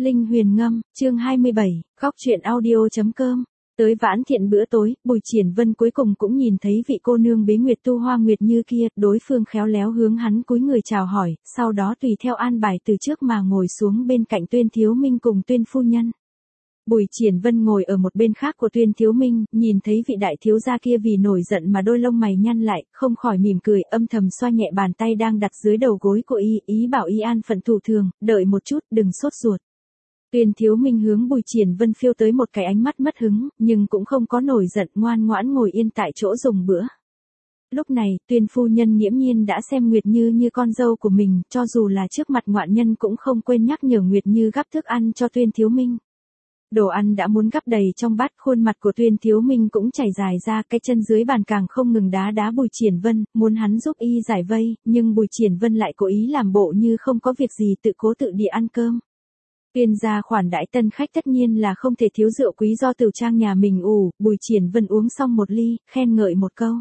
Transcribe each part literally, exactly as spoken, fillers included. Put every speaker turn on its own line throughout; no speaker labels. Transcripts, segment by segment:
Linh huyền ngâm, chương hai mươi bảy, góc truyện audio.com. Tới vãn thiện bữa tối, Bùi Triển Vân cuối cùng cũng nhìn thấy vị cô nương bế nguyệt tu hoa nguyệt như kia, đối phương khéo léo hướng hắn cúi người chào hỏi, sau đó tùy theo an bài từ trước mà ngồi xuống bên cạnh Tuyên Thiếu Minh cùng Tuyên phu nhân. Bùi Triển Vân ngồi ở một bên khác của Tuyên Thiếu Minh, nhìn thấy vị đại thiếu gia kia vì nổi giận mà đôi lông mày nhăn lại, không khỏi mỉm cười, âm thầm xoa nhẹ bàn tay đang đặt dưới đầu gối của y, ý bảo y an phận thủ thường, đợi một chút, đừng sốt ruột. Tuyên Thiếu Minh hướng Bùi Triển Vân phiêu tới một cái ánh mắt mất hứng, nhưng cũng không có nổi giận, ngoan ngoãn ngồi yên tại chỗ dùng bữa. Lúc này, Tuyên phu nhân nghiễm nhiên đã xem Nguyệt Như như con dâu của mình, cho dù là trước mặt ngoạn nhân cũng không quên nhắc nhở Nguyệt Như gắp thức ăn cho Tuyên Thiếu Minh. Đồ ăn đã muốn gắp đầy trong bát, khuôn mặt của Tuyên Thiếu Minh cũng chảy dài ra, cái chân dưới bàn càng không ngừng đá đá Bùi Triển Vân, muốn hắn giúp y giải vây, nhưng Bùi Triển Vân lại cố ý làm bộ như không có việc gì, tự cố tự địa ăn cơm. Tuyên gia khoản đãi tân khách tất nhiên là không thể thiếu rượu quý do Tửu Trang nhà mình ủ, Bùi Triển Vân uống xong một ly, khen ngợi một câu.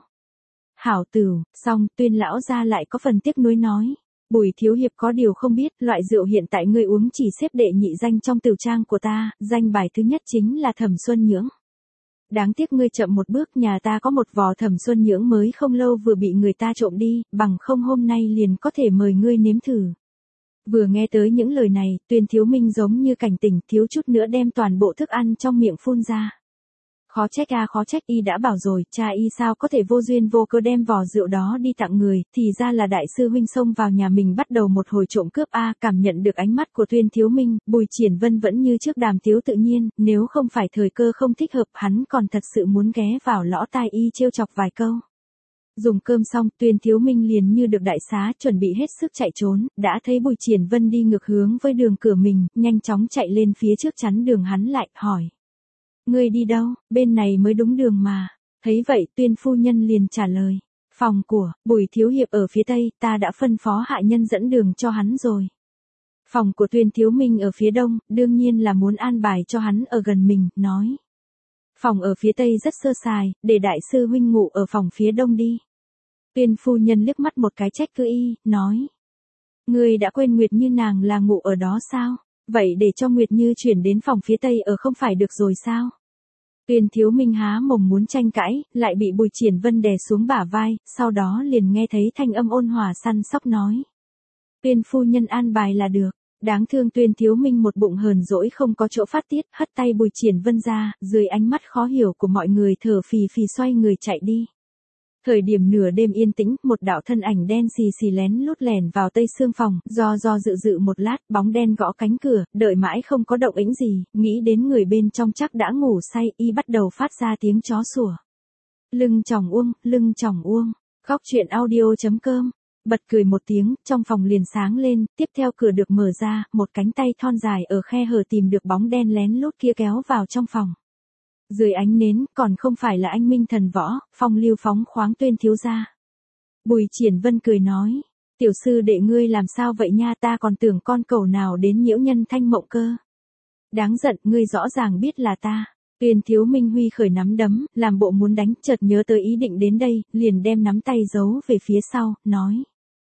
Hảo Tửu, xong, Tuyên lão gia lại có phần tiếc nuối nói. Bùi thiếu hiệp có điều không biết, loại rượu hiện tại ngươi uống chỉ xếp đệ nhị danh trong Tửu Trang của ta, danh bài thứ nhất chính là Thẩm Xuân Nhưỡng. Đáng tiếc ngươi chậm một bước, nhà ta có một vò Thẩm Xuân Nhưỡng mới không lâu vừa bị người ta trộm đi, bằng không hôm nay liền có thể mời ngươi nếm thử. Vừa nghe tới những lời này, Tuyên Thiếu Minh giống như cảnh tỉnh, thiếu chút nữa đem toàn bộ thức ăn trong miệng phun ra. Khó trách a khó trách, y đã bảo rồi, cha y sao có thể vô duyên vô cớ đem vò rượu đó đi tặng người, thì ra là đại sư huynh xông vào nhà mình bắt đầu một hồi trộm cướp a. Cảm nhận được ánh mắt của Tuyên Thiếu Minh, Bùi Triển Vân vẫn như trước đàm tiếu tự nhiên, nếu không phải thời cơ không thích hợp, hắn còn thật sự muốn ghé vào lõ tai y trêu chọc vài câu. Dùng cơm xong, Tuyên Thiếu Minh liền như được đại xá, chuẩn bị hết sức chạy trốn, đã thấy Bùi Triển Vân đi ngược hướng với đường cửa mình, nhanh chóng chạy lên phía trước chắn đường hắn lại, hỏi. Ngươi đi đâu, bên này mới đúng đường mà. Thấy vậy, Tuyên phu nhân liền trả lời. Phòng của, Bùi thiếu hiệp ở phía tây, ta đã phân phó hạ nhân dẫn đường cho hắn rồi. Phòng của Tuyên Thiếu Minh ở phía đông, đương nhiên là muốn an bài cho hắn ở gần mình, nói. Phòng ở phía tây rất sơ sài, để đại sư huynh ngủ ở phòng phía đông đi. Tuyên phu nhân liếc mắt một cái trách cứ y, nói. Ngươi đã quên Nguyệt Như nàng là ngủ ở đó sao? Vậy để cho Nguyệt Như chuyển đến phòng phía tây ở không phải được rồi sao? Tuyên Thiếu Minh há mồm muốn tranh cãi, lại bị Bùi Triển Vân đè xuống bả vai, sau đó liền nghe thấy thanh âm ôn hòa săn sóc nói. Tuyên phu nhân an bài là được. Đáng thương Tuyên Thiếu Minh một bụng hờn dỗi không có chỗ phát tiết, hất tay Bùi Triển Vân ra, dưới ánh mắt khó hiểu của mọi người thở phì phì xoay người chạy đi. Thời điểm nửa đêm yên tĩnh, một đạo thân ảnh đen xì xì lén lút lẻn vào tây xương phòng, do do dự dự một lát, bóng đen gõ cánh cửa, đợi mãi không có động tĩnh gì, nghĩ đến người bên trong chắc đã ngủ say, y bắt đầu phát ra tiếng chó sủa. Lưng chòng uông, lưng chòng uông, góc truyện audio.com. Bật cười một tiếng, trong phòng liền sáng lên, tiếp theo cửa được mở ra, một cánh tay thon dài ở khe hở tìm được bóng đen lén lút kia kéo vào trong phòng. Dưới ánh nến, còn không phải là anh minh thần võ, phong lưu phóng khoáng Tuyên thiếu gia. Bùi Triển Vân cười nói, tiểu sư đệ ngươi làm sao vậy nha, ta còn tưởng con cẩu nào đến nhiễu nhân thanh mộng cơ. Đáng giận, ngươi rõ ràng biết là ta. Tuyên Thiếu Minh huy khởi nắm đấm, làm bộ muốn đánh, chợt nhớ tới ý định đến đây, liền đem nắm tay giấu về phía sau, nói.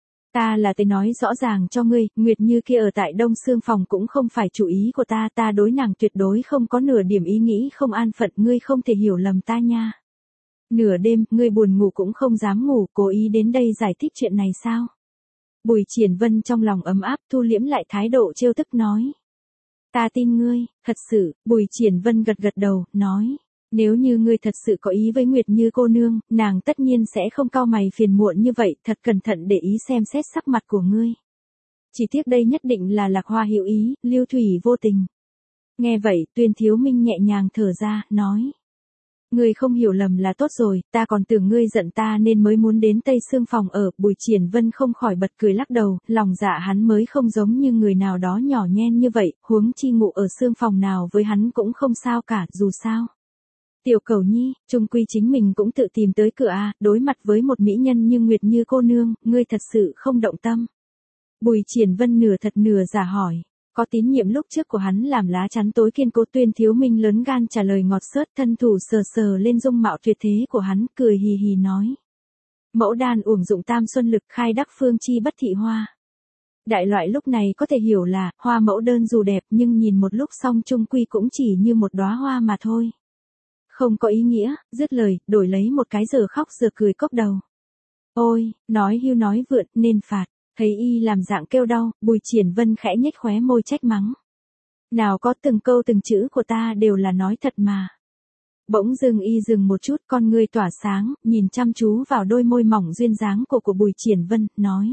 Ta là tới nói rõ ràng cho ngươi, Nguyệt Như kia ở tại Đông Xương phòng cũng không phải chủ ý của ta, ta đối nàng tuyệt đối không có nửa điểm ý nghĩ không an phận, ngươi không thể hiểu lầm ta nha. Nửa đêm, ngươi buồn ngủ cũng không dám ngủ, cố ý đến đây giải thích chuyện này sao? Bùi Triển Vân trong lòng ấm áp thu liễm lại thái độ trêu tức nói. Ta tin ngươi, thật sự, Bùi Triển Vân gật gật đầu, nói. Nếu như ngươi thật sự có ý với Nguyệt Như cô nương, nàng tất nhiên sẽ không cau mày phiền muộn như vậy, thật cẩn thận để ý xem xét sắc mặt của ngươi. Chỉ tiếc đây nhất định là Lạc Hoa hữu ý, Lưu Thủy vô tình. Nghe vậy, Tuyên Thiếu Minh nhẹ nhàng thở ra, nói. Ngươi không hiểu lầm là tốt rồi, ta còn tưởng ngươi giận ta nên mới muốn đến Tây Xương phòng ở, Bùi Triển Vân không khỏi bật cười lắc đầu, lòng dạ hắn mới không giống như người nào đó nhỏ nhen như vậy, huống chi ngủ ở xương phòng nào với hắn cũng không sao cả, dù sao. Tiểu Cẩu Nhi, chung quy chính mình cũng tự tìm tới cửa a, đối mặt với một mỹ nhân như Nguyệt Như cô nương, ngươi thật sự không động tâm. Bùi Triển Vân nửa thật nửa giả hỏi, có tín nhiệm lúc trước của hắn làm lá chắn tối kiên cố. Tuyên Thiếu Minh lớn gan trả lời ngọt xớt, thân thủ sờ sờ lên dung mạo tuyệt thế của hắn, cười hì hì nói. Mẫu đan uổng dụng tam xuân lực khai đắc phương chi bất thị hoa. Đại loại lúc này có thể hiểu là, hoa mẫu đơn dù đẹp nhưng nhìn một lúc xong chung quy cũng chỉ như một đóa hoa mà thôi. Không có ý nghĩa, dứt lời, đổi lấy một cái giờ khóc giờ cười cốc đầu. Ôi, nói hưu nói vượn, nên phạt. Thấy y làm dạng kêu đau, Bùi Triển Vân khẽ nhếch khóe môi trách mắng. Nào có từng câu từng chữ của ta đều là nói thật mà. Bỗng dưng y dừng một chút, con ngươi tỏa sáng, nhìn chăm chú vào đôi môi mỏng duyên dáng của của Bùi Triển Vân, nói.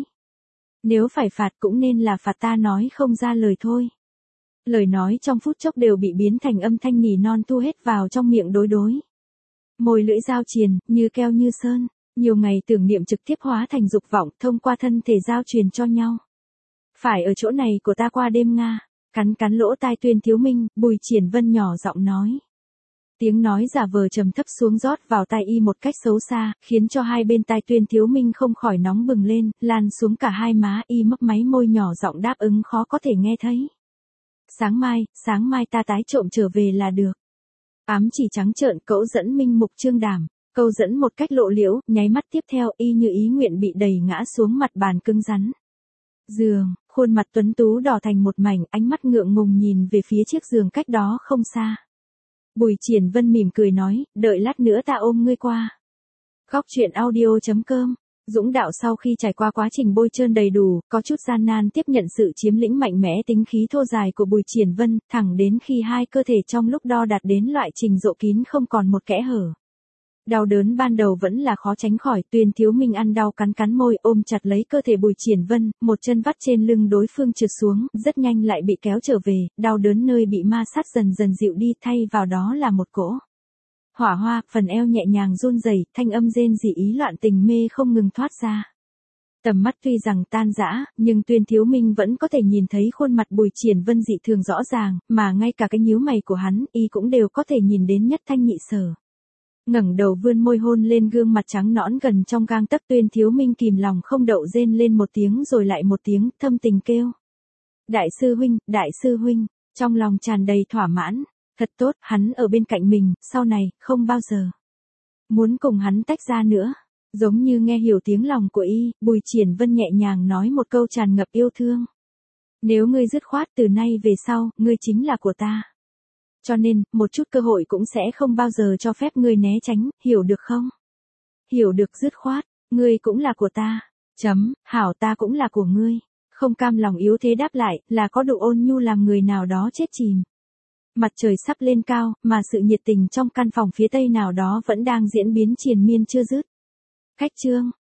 Nếu phải phạt cũng nên là phạt ta nói không ra lời thôi. Lời nói trong phút chốc đều bị biến thành âm thanh nỉ non thu hết vào trong miệng đối đối. Môi lưỡi giao triền, như keo như sơn, nhiều ngày tưởng niệm trực tiếp hóa thành dục vọng thông qua thân thể giao truyền cho nhau. Phải ở chỗ này của ta qua đêm Nga, cắn cắn lỗ tai Tuyên Thiếu Minh, Bùi Triển Vân nhỏ giọng nói. Tiếng nói giả vờ trầm thấp xuống rót vào tai y một cách xấu xa, khiến cho hai bên tai Tuyên Thiếu Minh không khỏi nóng bừng lên, lan xuống cả hai má y mấp máy môi nhỏ giọng đáp ứng khó có thể nghe thấy. Sáng mai, sáng mai ta tái trộm trở về là được. Ám chỉ trắng trợn cậu dẫn minh mục trương đảm, câu dẫn một cách lộ liễu, nháy mắt tiếp theo y như ý nguyện bị đẩy ngã xuống mặt bàn cứng rắn. Giường, khuôn mặt tuấn tú đỏ thành một mảnh, ánh mắt ngượng ngùng nhìn về phía chiếc giường cách đó không xa. Bùi Triển Vân mỉm cười nói, đợi lát nữa ta ôm ngươi qua. Góc truyện audio chấm com. Dũng Đạo sau khi trải qua quá trình bôi trơn đầy đủ, có chút gian nan tiếp nhận sự chiếm lĩnh mạnh mẽ tính khí thô dài của Bùi Triển Vân, thẳng đến khi hai cơ thể trong lúc đo đạt đến loại trình độ kín không còn một kẽ hở. Đau đớn ban đầu vẫn là khó tránh khỏi, Tuyên Thiếu Minh ăn đau cắn cắn môi ôm chặt lấy cơ thể Bùi Triển Vân, một chân vắt trên lưng đối phương trượt xuống, rất nhanh lại bị kéo trở về, đau đớn nơi bị ma sát dần dần dịu đi thay vào đó là một cỗ hỏa hoa, phần eo nhẹ nhàng run rẩy, thanh âm rên rỉ ý loạn tình mê không ngừng thoát ra. Tầm mắt tuy rằng tan rã, nhưng Tuyên Thiếu Minh vẫn có thể nhìn thấy khuôn mặt Bùi Triển Vân dị thường rõ ràng, mà ngay cả cái nhíu mày của hắn, y cũng đều có thể nhìn đến nhất thanh nhị sở. Ngẩng đầu vươn môi hôn lên gương mặt trắng nõn gần trong gang tấc, Tuyên Thiếu Minh kìm lòng không đậu rên lên một tiếng rồi lại một tiếng, thâm tình kêu. Đại sư huynh, đại sư huynh, trong lòng tràn đầy thỏa mãn. Thật tốt, hắn ở bên cạnh mình, sau này, không bao giờ muốn cùng hắn tách ra nữa. Giống như nghe hiểu tiếng lòng của y, Bùi Triển Vân nhẹ nhàng nói một câu tràn ngập yêu thương. Nếu ngươi dứt khoát từ nay về sau, ngươi chính là của ta. Cho nên, một chút cơ hội cũng sẽ không bao giờ cho phép ngươi né tránh, hiểu được không? Hiểu được dứt khoát, ngươi cũng là của ta. Chấm, hảo ta cũng là của ngươi. Không cam lòng yếu thế đáp lại, là có độ ôn nhu làm người nào đó chết chìm. Mặt trời sắp lên cao, mà sự nhiệt tình trong căn phòng phía tây nào đó vẫn đang diễn biến triền miên chưa dứt. Khách chương